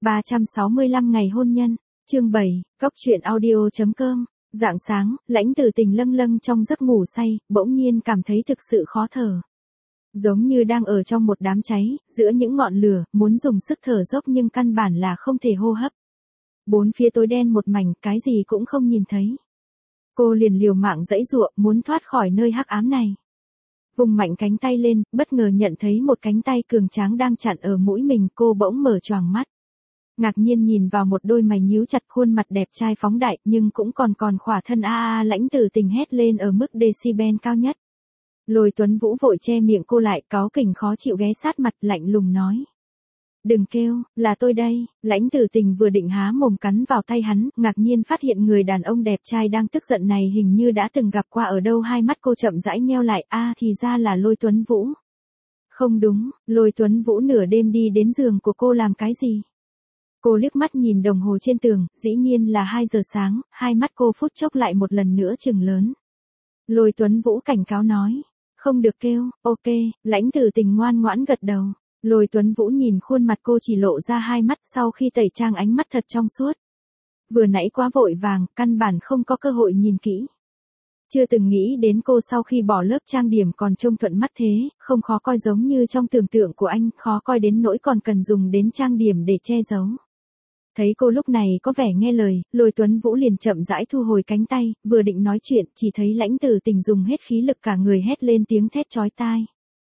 365 ngày hôn nhân, chương 7, Cóc truyện audio.com. Rạng sáng, Lãnh Tử Tình lâng lâng trong giấc ngủ say, bỗng nhiên cảm thấy thực sự khó thở. Giống như đang ở trong một đám cháy, giữa những ngọn lửa, muốn dùng sức thở dốc nhưng căn bản là không thể hô hấp. Bốn phía tối đen một mảnh, cái gì cũng không nhìn thấy. Cô liền liều mạng giãy giụa, muốn thoát khỏi nơi hắc ám này. Vùng mạnh cánh tay lên, bất ngờ nhận thấy một cánh tay cường tráng đang chặn ở mũi mình, cô bỗng mở choàng mắt. Ngạc nhiên nhìn vào một đôi mày nhíu chặt, khuôn mặt đẹp trai phóng đại nhưng cũng còn khỏa thân Lãnh Tử Tình hét lên ở mức decibel cao nhất. Lôi Tuấn Vũ vội che miệng cô lại, cáu kỉnh khó chịu ghé sát mặt, lạnh lùng nói. Đừng kêu, là tôi đây. Lãnh Tử Tình vừa định há mồm cắn vào tay hắn, ngạc nhiên phát hiện người đàn ông đẹp trai đang tức giận này hình như đã từng gặp qua ở đâu. Hai mắt cô chậm rãi nheo lại, thì ra là Lôi Tuấn Vũ. Không đúng, Lôi Tuấn Vũ nửa đêm đi đến giường của cô làm cái gì? Cô liếc mắt nhìn đồng hồ trên tường, dĩ nhiên là 2 giờ sáng, hai mắt cô phút chốc lại một lần nữa trừng lớn. Lôi Tuấn Vũ cảnh cáo nói, không được kêu, ok. Lãnh Tử Tình ngoan ngoãn gật đầu. Lôi Tuấn Vũ nhìn khuôn mặt cô chỉ lộ ra hai mắt, sau khi tẩy trang ánh mắt thật trong suốt. Vừa nãy quá vội vàng, căn bản không có cơ hội nhìn kỹ. Chưa từng nghĩ đến cô sau khi bỏ lớp trang điểm còn trông thuận mắt thế, không khó coi giống như trong tưởng tượng của anh, khó coi đến nỗi còn cần dùng đến trang điểm để che giấu. Thấy cô lúc này có vẻ nghe lời, Lôi Tuấn Vũ liền chậm rãi thu hồi cánh tay, vừa định nói chuyện, chỉ thấy Lãnh Tử Tình dùng hết khí lực cả người hét lên tiếng thét chói tai.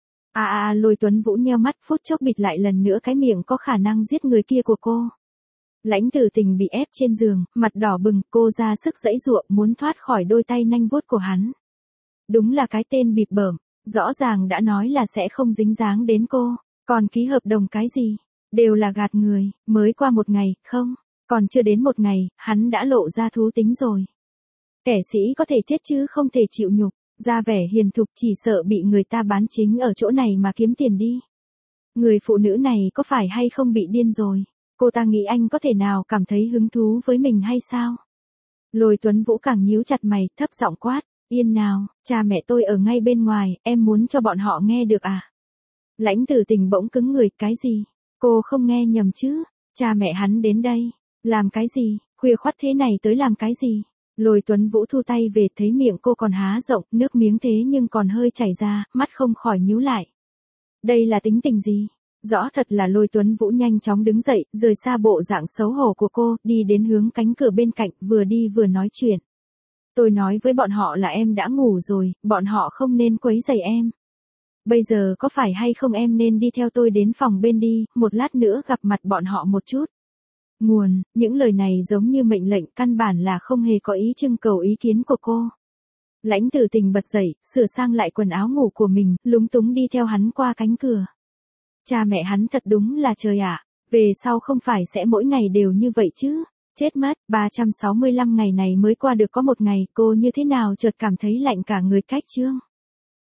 Lôi Tuấn Vũ nheo mắt, phút chốc bịt lại lần nữa cái miệng có khả năng giết người kia của cô. Lãnh Tử Tình bị ép trên giường, mặt đỏ bừng, cô ra sức giãy giụa muốn thoát khỏi đôi tay nanh vuốt của hắn. Đúng là cái tên bịp bợm, rõ ràng đã nói là sẽ không dính dáng đến cô, còn ký hợp đồng cái gì? Đều là gạt người, mới qua một ngày, không, còn chưa đến một ngày, hắn đã lộ ra thú tính rồi. Kẻ sĩ có thể chết chứ không thể chịu nhục, ra vẻ hiền thục chỉ sợ bị người ta bán chính ở chỗ này mà kiếm tiền đi. Người phụ nữ này có phải hay không bị điên rồi? Cô ta nghĩ anh có thể nào cảm thấy hứng thú với mình hay sao? Lôi Tuấn Vũ càng nhíu chặt mày, thấp giọng quát, yên nào, cha mẹ tôi ở ngay bên ngoài, em muốn cho bọn họ nghe được à? Lãnh Tử Tình bỗng cứng người, cái gì? Cô không nghe nhầm chứ, cha mẹ hắn đến đây, làm cái gì, khuya khoắt thế này tới làm cái gì? Lôi Tuấn Vũ thu tay về, thấy miệng cô còn há rộng, nước miếng thế nhưng còn hơi chảy ra, mắt không khỏi nhíu lại. Đây là tính tình gì? Rõ thật là Lôi Tuấn Vũ nhanh chóng đứng dậy, rời xa bộ dạng xấu hổ của cô, đi đến hướng cánh cửa bên cạnh, vừa đi vừa nói chuyện. Tôi nói với bọn họ là em đã ngủ rồi, bọn họ không nên quấy rầy em. Bây giờ có phải hay không em nên đi theo tôi đến phòng bên đi, một lát nữa gặp mặt bọn họ một chút. Nguồn, những lời này giống như mệnh lệnh, căn bản là không hề có ý trưng cầu ý kiến của cô. Lãnh Tử Tình bật dậy, sửa sang lại quần áo ngủ của mình, lúng túng đi theo hắn qua cánh cửa. Cha mẹ hắn thật đúng là trời ạ, về sau không phải sẽ mỗi ngày đều như vậy chứ. Chết mất, 365 ngày này mới qua được có một ngày, cô như thế nào chợt cảm thấy lạnh cả người cách chương.